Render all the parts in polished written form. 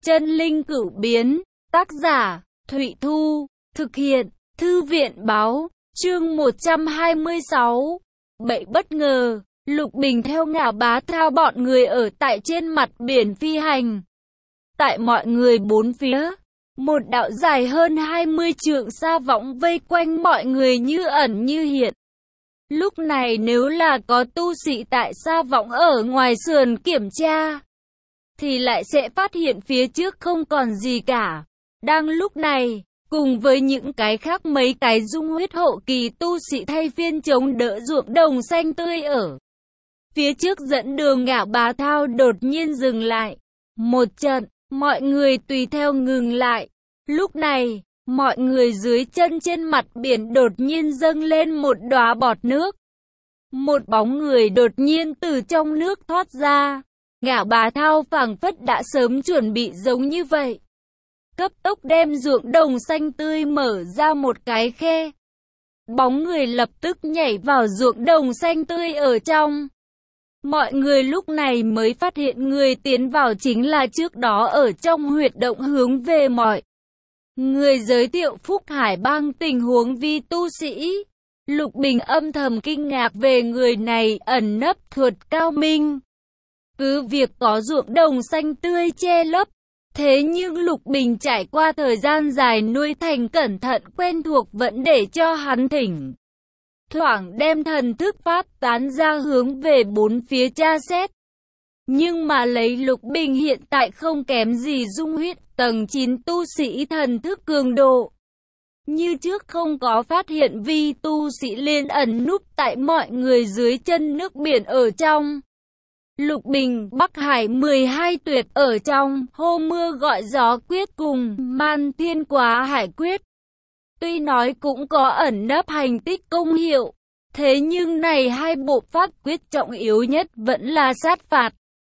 Chân linh cửu biến, tác giả, Thụy Thu, thực hiện, Thư viện báo, chương 126. Bậy bất ngờ, Lục Bình theo Ngạo Bá Thao bọn người ở tại trên mặt biển phi hành. Tại mọi người bốn phía, một đạo dài hơn 20 trượng sa võng vây quanh mọi người như ẩn như hiện. Lúc này nếu là có tu sĩ tại sa võng ở ngoài sườn kiểm tra, thì lại sẽ phát hiện phía trước không còn gì cả. Đang lúc này, cùng với những cái khác mấy cái dung huyết hậu kỳ tu sĩ thay phiên chống đỡ ruộng đồng xanh tươi ở phía trước dẫn đường, Ngạo Bá Thao đột nhiên dừng lại. Một trận, mọi người tùy theo ngừng lại. Lúc này, mọi người dưới chân trên mặt biển đột nhiên dâng lên một đóa bọt nước. Một bóng người đột nhiên từ trong nước thoát ra. Ngạo Bá Thao phảng phất đã sớm chuẩn bị giống như vậy. Cấp tốc đem ruộng đồng xanh tươi mở ra một cái khe. Bóng người lập tức nhảy vào ruộng đồng xanh tươi ở trong. Mọi người lúc này mới phát hiện người tiến vào chính là trước đó ở trong huyệt động hướng về mọi người giới thiệu Phúc Hải Bang tình huống vi tu sĩ. Lục Bình âm thầm kinh ngạc về người này ẩn nấp thuật cao minh. Cứ việc có ruộng đồng xanh tươi che lấp, thế nhưng Lục Bình trải qua thời gian dài nuôi thành cẩn thận quen thuộc vẫn để cho hắn thỉnh thoảng đem thần thức phát tán ra hướng về bốn phía tra xét. Nhưng mà lấy Lục Bình hiện tại không kém gì dung huyết tầng 9 tu sĩ thần thức cường độ. Như trước không có phát hiện vi tu sĩ liên ẩn núp tại mọi người dưới chân nước biển ở trong. Lục Bình Bắc Hải 12 tuyệt ở trong hô mưa gọi gió quyết cùng Man Thiên Quá Hải quyết. Tuy nói cũng có ẩn nấp hành tích công hiệu, thế nhưng này hai bộ pháp quyết trọng yếu nhất vẫn là sát phạt.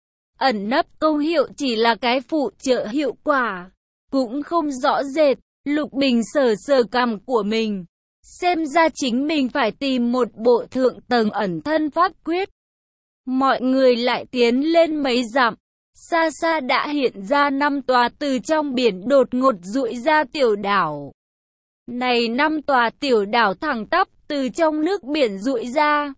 Ẩn nấp công hiệu chỉ là cái phụ trợ hiệu quả, cũng không rõ rệt. Lục Bình sờ sờ cằm của mình, xem ra chính mình phải tìm một bộ thượng tầng ẩn thân pháp quyết. Mọi người lại tiến lên mấy dặm, xa xa đã hiện ra 5 tòa từ trong biển đột ngột dụi ra tiểu đảo. Này 5 tòa tiểu đảo thẳng tắp từ trong nước biển dụi ra.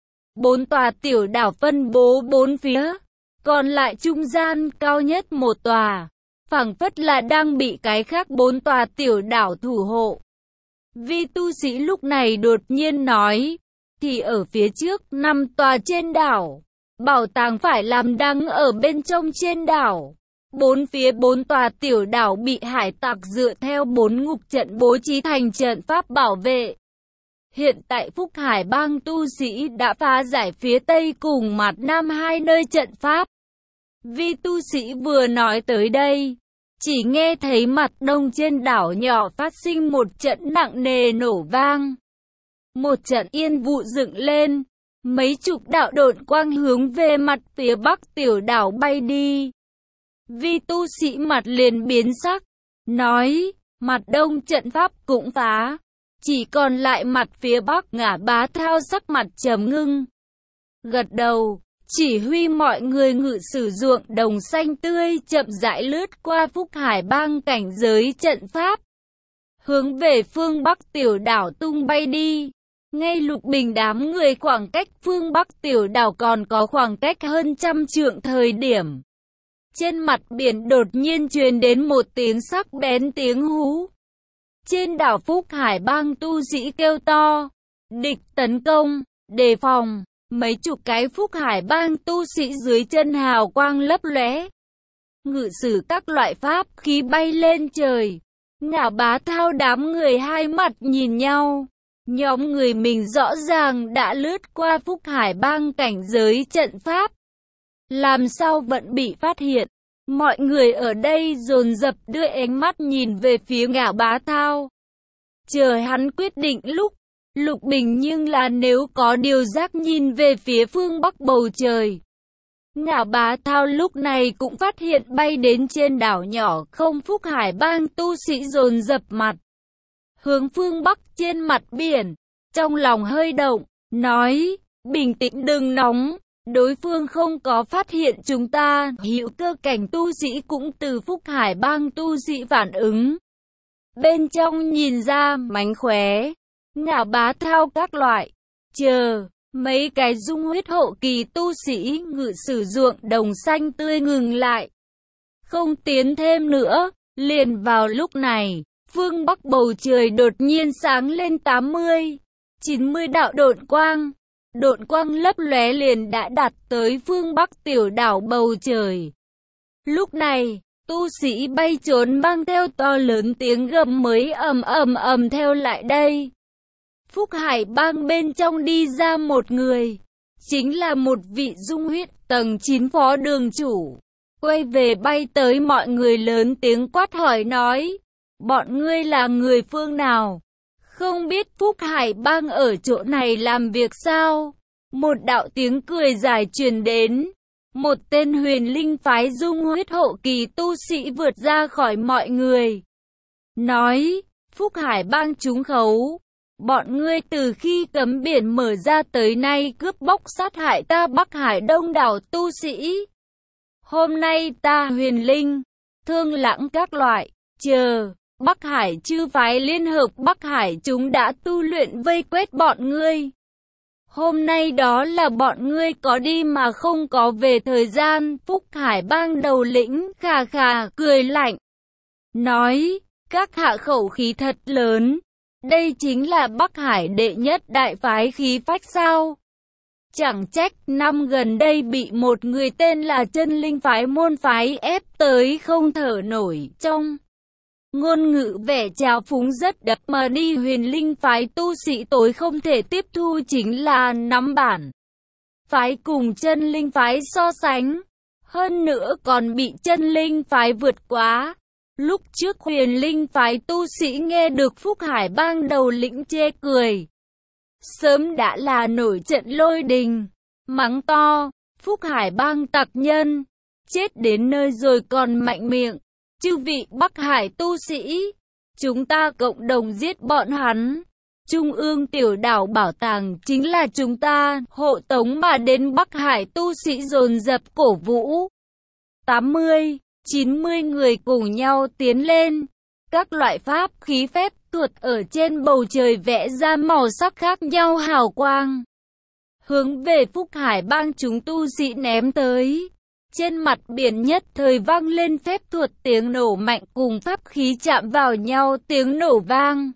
4 tòa tiểu đảo phân bố bốn phía, còn lại trung gian cao nhất một tòa, phảng phất là đang bị cái khác 4 tòa tiểu đảo thủ hộ. Vi tu sĩ lúc này đột nhiên nói, thì ở phía trước 5 tòa trên đảo, bảo tàng phải làm đăng ở bên trong trên đảo. Bốn phía 4 tòa tiểu đảo bị hải tặc dựa theo 4 ngục trận bố trí thành trận pháp bảo vệ. Hiện tại Phúc Hải Bang tu sĩ đã phá giải phía tây cùng mặt nam hai nơi trận pháp. Vi tu sĩ vừa nói tới đây, chỉ nghe thấy mặt đông trên đảo nhỏ phát sinh một trận nặng nề nổ vang. Một trận yên vụ dựng lên, mấy chục đạo độn quang hướng về mặt phía bắc tiểu đảo bay đi. Vi tu sĩ mặt liền biến sắc, nói, mặt đông trận pháp cũng phá, chỉ còn lại mặt phía bắc. Ngả Bá Thao sắc mặt trầm ngưng, gật đầu, chỉ huy mọi người ngự sử ruộng đồng xanh tươi chậm rãi lướt qua Phúc Hải Bang cảnh giới trận pháp, hướng về phương bắc tiểu đảo tung bay đi. Ngay Lục Bình đám người khoảng cách phương bắc tiểu đảo còn có khoảng cách hơn 100 trượng thời điểm, trên mặt biển đột nhiên truyền đến một tiếng sắc bén tiếng hú. Trên đảo Phúc Hải Bang tu sĩ kêu to, địch tấn công, đề phòng. Mấy chục cái Phúc Hải Bang tu sĩ dưới chân hào quang lấp lóe, ngự sử các loại pháp khí bay lên trời. Ngạo Bá Thao đám người hai mặt nhìn nhau. Nhóm người mình rõ ràng đã lướt qua Phúc Hải Bang cảnh giới trận pháp, làm sao vẫn bị phát hiện. Mọi người ở đây dồn dập đưa ánh mắt nhìn về phía Ngạo Bá Thao, chờ hắn quyết định. Lúc Lục Bình nhưng là nếu có điều giác nhìn về phía phương bắc bầu trời. Ngạo Bá Thao lúc này cũng phát hiện bay đến trên đảo nhỏ không Phúc Hải Bang tu sĩ dồn dập mặt hướng phương bắc trên mặt biển, trong lòng hơi động, nói, bình tĩnh đừng nóng, Đối phương không có phát hiện chúng ta, hữu cơ cảnh tu sĩ cũng từ Phúc Hải bang tu sĩ phản ứng. Bên trong nhìn ra, mánh khóe, Ngạo Bá Thao các loại. Chờ, mấy cái dung huyết hậu kỳ tu sĩ ngự sử ruộng đồng xanh tươi ngừng lại. Không tiến thêm nữa, liền vào lúc này, phương Bắc bầu trời đột nhiên sáng lên 80, 90 đạo độn quang. Độn quang lấp lóe liền đã đạt tới phương Bắc tiểu đảo bầu trời. Lúc này, tu sĩ bay trốn mang theo to lớn tiếng gầm mới ầm theo lại đây. Phúc Hải bang bên trong đi ra một người, chính là một vị dung huyết tầng 9 phó đường chủ. Quay về bay tới mọi người lớn tiếng quát hỏi nói, bọn ngươi là người phương nào? Không biết Phúc Hải bang ở chỗ này làm việc sao? Một đạo tiếng cười dài truyền đến. Một tên huyền linh phái dung huyết hậu kỳ tu sĩ vượt ra khỏi mọi người. Nói, Phúc Hải bang trúng khấu. Bọn ngươi từ khi cấm biển mở ra tới nay cướp bóc sát hại ta Bắc Hải đông đảo tu sĩ. Hôm nay ta huyền linh, thương lãng các loại, chờ, Bắc Hải chư phái liên hợp Bắc Hải chúng đã tu luyện vây quét bọn ngươi. Hôm nay đó là bọn ngươi có đi mà không có về thời gian. Phúc Hải bang đầu lĩnh khà khà cười lạnh. Nói, các hạ khẩu khí thật lớn. Đây chính là Bắc Hải đệ nhất đại phái khí phách sao? Chẳng trách năm gần đây bị một người tên là chân linh phái môn phái ép tới không thở nổi. Trong ngôn ngữ vẻ trào phúng rất đậm mà đi huyền linh phái tu sĩ tối không thể tiếp thu chính là nắm bản phái cùng chân linh phái so sánh. Hơn nữa còn bị chân linh phái vượt quá. Lúc trước huyền linh phái tu sĩ nghe được Phúc Hải bang đầu lĩnh chê cười, sớm đã là nổi trận lôi đình, mắng to, Phúc Hải bang tặc nhân, chết đến nơi rồi còn mạnh miệng. Chư vị Bắc Hải tu sĩ, chúng ta cộng đồng giết bọn hắn. Trung ương tiểu đảo bảo tàng chính là chúng ta, hộ tống mà đến Bắc Hải tu sĩ dồn dập cổ vũ. 80, 90 người cùng nhau tiến lên. Các loại pháp khí phép thuật ở trên bầu trời vẽ ra màu sắc khác nhau hào quang. Hướng về Phúc Hải bang chúng tu sĩ ném tới. Trên mặt biển nhất thời vang lên phép thuật tiếng nổ mạnh cùng pháp khí chạm vào nhau tiếng nổ vang.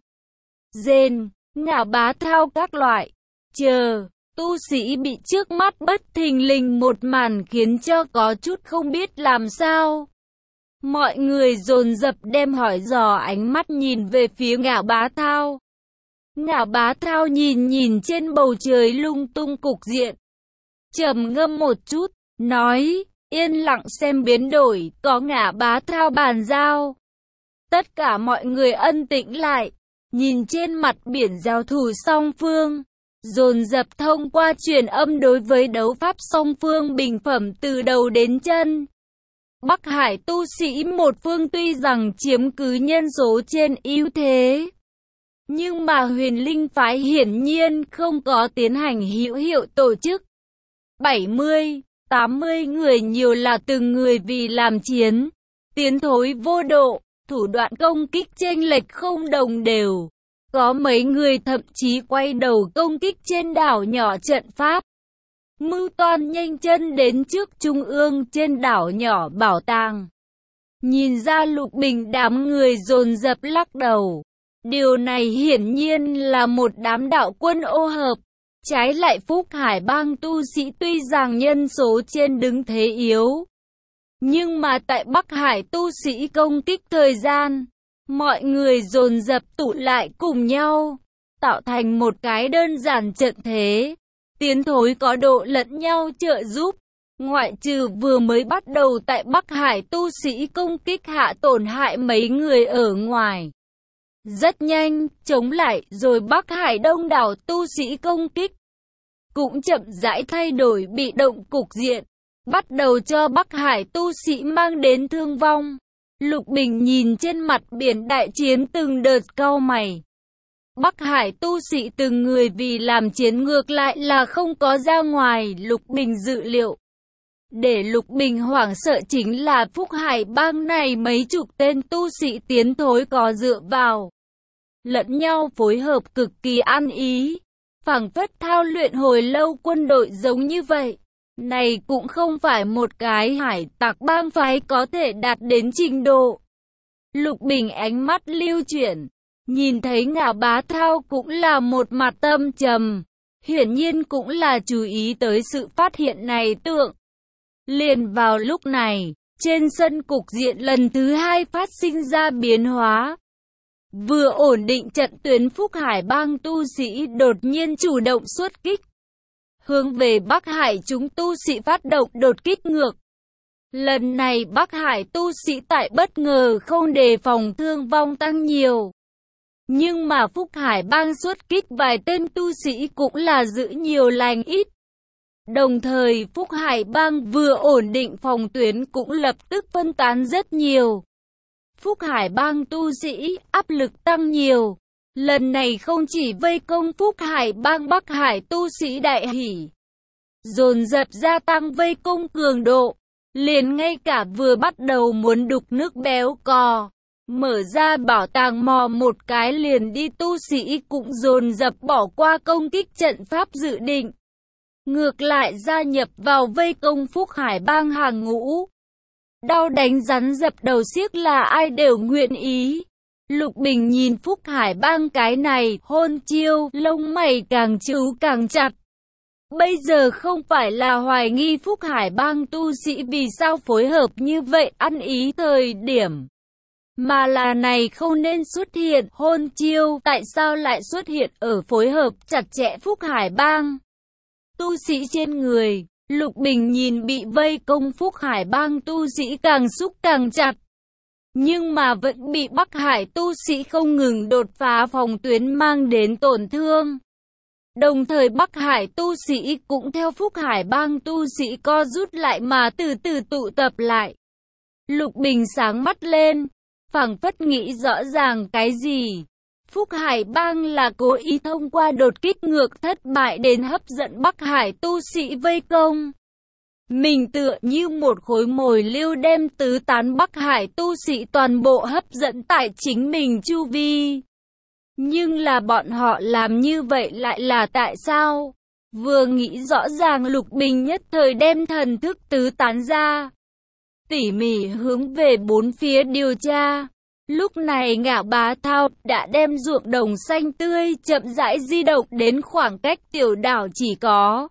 Rên, Ngạo Bá Thao các loại. Chờ, tu sĩ bị trước mắt bất thình lình một màn khiến cho có chút không biết làm sao. Mọi người dồn dập đem hỏi dò ánh mắt nhìn về phía Ngạo Bá Thao. Ngạo Bá Thao nhìn trên bầu trời lung tung cục diện. Trầm ngâm một chút, nói, yên lặng xem biến đổi, có Ngạo Bá Thao bàn giao. Tất cả mọi người ân tĩnh lại, nhìn trên mặt biển giao thủ song phương. Dồn dập thông qua truyền âm đối với đấu pháp song phương bình phẩm từ đầu đến chân. Bắc Hải tu sĩ một phương tuy rằng chiếm cứ nhân số trên ưu thế, nhưng mà huyền linh phái hiển nhiên không có tiến hành hữu hiệu tổ chức. 70, 80 người nhiều là từng người vì làm chiến, tiến thối vô độ, thủ đoạn công kích chênh lệch không đồng đều. Có mấy người thậm chí quay đầu công kích trên đảo nhỏ trận pháp. Mưu toan nhanh chân đến trước trung ương trên đảo nhỏ bảo tàng. Nhìn ra Lục Bình đám người dồn dập lắc đầu. Điều này hiển nhiên là một đám đạo quân ô hợp. Trái lại Phúc Hải bang tu sĩ tuy rằng nhân số trên đứng thế yếu, nhưng mà tại Bắc Hải tu sĩ công kích thời gian, mọi người dồn dập tụ lại cùng nhau, tạo thành một cái đơn giản trận thế. Tiến thối có độ lẫn nhau trợ giúp. Ngoại trừ vừa mới bắt đầu tại Bắc Hải tu sĩ công kích hạ tổn hại mấy người ở ngoài. Rất nhanh, chống lại rồi Bắc Hải đông đảo tu sĩ công kích. Cũng chậm rãi thay đổi bị động cục diện. Bắt đầu cho Bắc Hải tu sĩ mang đến thương vong. Lục Bình nhìn trên mặt biển đại chiến từng đợt cau mày. Bắc Hải tu sĩ từng người vì làm chiến ngược lại là không có ra ngoài Lục Bình dự liệu. Để Lục Bình hoảng sợ chính là Phúc Hải bang này mấy chục tên tu sĩ tiến thối có dựa vào lẫn nhau phối hợp cực kỳ ăn ý, phảng phất thao luyện hồi lâu quân đội giống như vậy. Này cũng không phải một cái hải tặc bang phái có thể đạt đến trình độ. Lục Bình ánh mắt lưu chuyển, nhìn thấy Ngạo Bá Thao cũng là một mặt tâm trầm, hiển nhiên cũng là chú ý tới sự phát hiện này tượng. Liền vào lúc này, trên sân cục diện lần thứ hai phát sinh ra biến hóa. Vừa ổn định trận tuyến Phúc Hải bang tu sĩ đột nhiên chủ động xuất kích. Hướng về Bắc Hải chúng tu sĩ phát động đột kích ngược. Lần này Bắc Hải tu sĩ tại bất ngờ không đề phòng thương vong tăng nhiều. Nhưng mà Phúc Hải bang xuất kích vài tên tu sĩ cũng là giữ nhiều lành ít. Đồng thời Phúc Hải bang vừa ổn định phòng tuyến cũng lập tức phân tán rất nhiều. Phúc Hải bang tu sĩ áp lực tăng nhiều. Lần này không chỉ vây công Phúc Hải bang, Bắc Hải tu sĩ đại hỉ, dồn dập gia tăng vây công cường độ. Liền ngay cả vừa bắt đầu muốn đục nước béo cò, mở ra bảo tàng mò một cái liền đi tu sĩ cũng dồn dập bỏ qua công kích trận pháp dự định. Ngược lại gia nhập vào vây công Phúc Hải bang hàng ngũ. Đau đánh rắn dập đầu xiếc là ai đều nguyện ý. Lục Bình nhìn Phúc Hải bang cái này hôn chiêu, lông mày càng trứu càng chặt. Bây giờ không phải là hoài nghi Phúc Hải bang tu sĩ vì sao phối hợp như vậy ăn ý thời điểm, mà là này không nên xuất hiện hôn chiêu, tại sao lại xuất hiện ở phối hợp chặt chẽ Phúc Hải bang tu sĩ trên người. Lục Bình nhìn bị vây công Phúc Hải bang tu sĩ càng xúc càng chặt, nhưng mà vẫn bị Bắc Hải tu sĩ không ngừng đột phá phòng tuyến mang đến tổn thương. Đồng thời Bắc Hải tu sĩ cũng theo Phúc Hải bang tu sĩ co rút lại mà từ từ tụ tập lại. Lục Bình sáng mắt lên, phảng phất nghĩ rõ ràng cái gì. Phúc Hải bang là cố ý thông qua đột kích ngược thất bại đến hấp dẫn Bắc Hải tu sĩ vây công. Mình tựa như một khối mồi lưu đem tứ tán Bắc Hải tu sĩ toàn bộ hấp dẫn tại chính mình chu vi. Nhưng là bọn họ làm như vậy lại là tại sao? Vừa nghĩ rõ ràng Lục Bình nhất thời đem thần thức tứ tán ra, tỉ mỉ hướng về bốn phía điều tra. Lúc này Ngạo Bá Thao đã đem ruộng đồng xanh tươi chậm rãi di động đến khoảng cách tiểu đảo chỉ có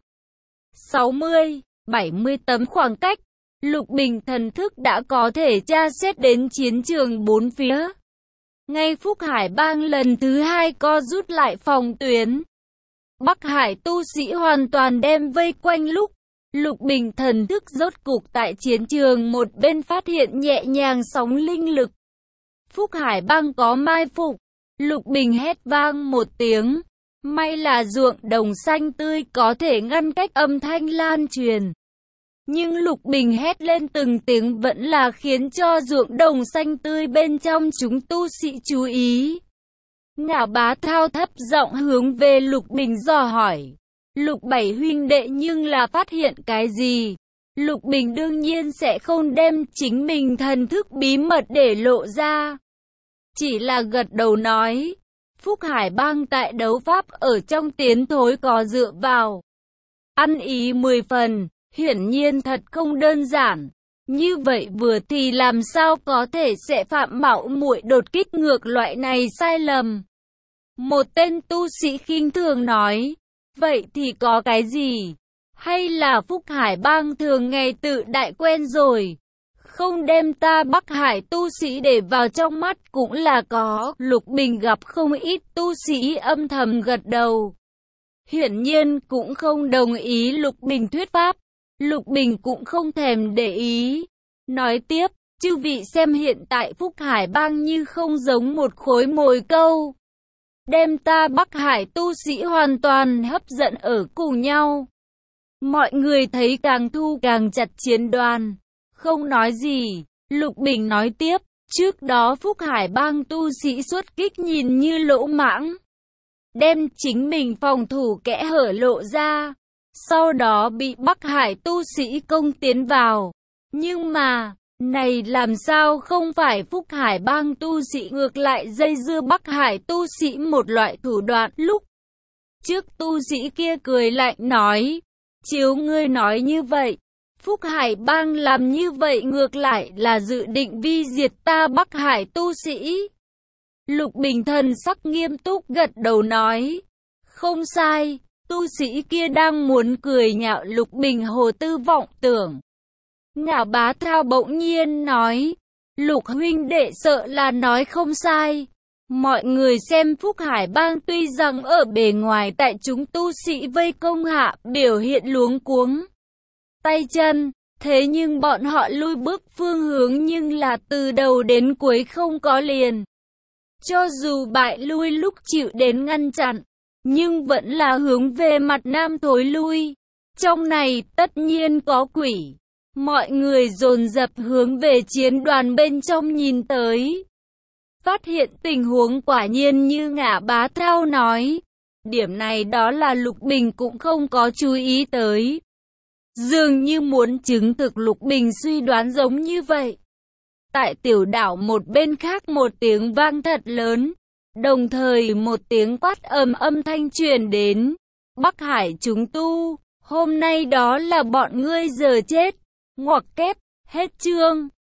60-70 tấm khoảng cách. Lục Bình thần thức đã có thể tra xét đến chiến trường bốn phía. Ngay Phúc Hải bang lần thứ hai co rút lại phòng tuyến, Bắc Hải tu sĩ hoàn toàn đem vây quanh lúc, Lục Bình thần thức rốt cục tại chiến trường một bên phát hiện nhẹ nhàng sóng linh lực. Phúc Hải bang có mai phục. Lục Bình hét vang một tiếng. May là ruộng đồng xanh tươi có thể ngăn cách âm thanh lan truyền. Nhưng Lục Bình hét lên từng tiếng vẫn là khiến cho ruộng đồng xanh tươi bên trong chúng tu sĩ chú ý. Ngạo Bá Thao thấp giọng hướng về Lục Bình dò hỏi. Lục Bảy huynh đệ nhưng là phát hiện cái gì? Lục Bình đương nhiên sẽ không đem chính mình thần thức bí mật để lộ ra. Chỉ là gật đầu nói. Phúc Hải bang tại đấu pháp ở trong tiến thối có dựa vào. Ăn ý 10 phần, hiển nhiên thật không đơn giản. Như vậy vừa thì làm sao có thể sẽ phạm mạo muội đột kích ngược loại này sai lầm. Một tên tu sĩ khinh thường nói. Vậy thì có cái gì? Hay là Phúc Hải bang thường ngày tự đại quen rồi? Không đem ta Bắc Hải tu sĩ để vào trong mắt cũng là có. Lục Bình gặp không ít tu sĩ âm thầm gật đầu. Hiển nhiên cũng không đồng ý Lục Bình thuyết pháp. Lục Bình cũng không thèm để ý. Nói tiếp, chư vị xem hiện tại Phúc Hải bang như không giống một khối mồi câu. Đem ta Bắc Hải tu sĩ hoàn toàn hấp dẫn ở cùng nhau. Mọi người thấy càng thu càng chặt chiến đoàn. Không nói gì, Lục Bình nói tiếp, trước đó Phúc Hải bang tu sĩ xuất kích nhìn như lỗ mãng. đem chính mình phòng thủ kẽ hở lộ ra. Sau đó bị Bắc Hải tu sĩ công tiến vào. Nhưng mà, này làm sao không phải Phúc Hải bang tu sĩ ngược lại dây dưa Bắc Hải tu sĩ một loại thủ đoạn. Lúc trước tu sĩ kia cười lạnh nói, chiếu ngươi nói như vậy, Phúc Hải bang làm như vậy ngược lại là dự định vi diệt ta Bắc Hải tu sĩ. Lục Bình thần sắc nghiêm túc gật đầu nói, không sai, tu sĩ kia đang muốn cười nhạo Lục Bình hồ tư vọng tưởng. Ngạo Bá Thao bỗng nhiên nói, Lục huynh đệ sợ là nói không sai. Mọi người xem Phúc Hải bang tuy rằng ở bề ngoài tại chúng tu sĩ vây công hạ biểu hiện luống cuống tay chân, thế nhưng bọn họ lui bước phương hướng nhưng là từ đầu đến cuối không có liền. Cho dù bại lui lúc chịu đến ngăn chặn, nhưng vẫn là hướng về mặt nam thối lui. Trong này tất nhiên có quỷ. Mọi người dồn dập hướng về chiến đoàn bên trong nhìn tới. Phát hiện tình huống quả nhiên như Ngạ Bá Thao nói. Điểm này đó là Lục Bình cũng không có chú ý tới. Dường như muốn chứng thực Lục Bình suy đoán giống như vậy. Tại tiểu đảo một bên khác một tiếng vang thật lớn. Đồng thời một tiếng quát âm thanh truyền đến. Bắc Hải chúng tu, hôm nay đó là bọn ngươi giờ chết. Ngoặc kép, hết chương.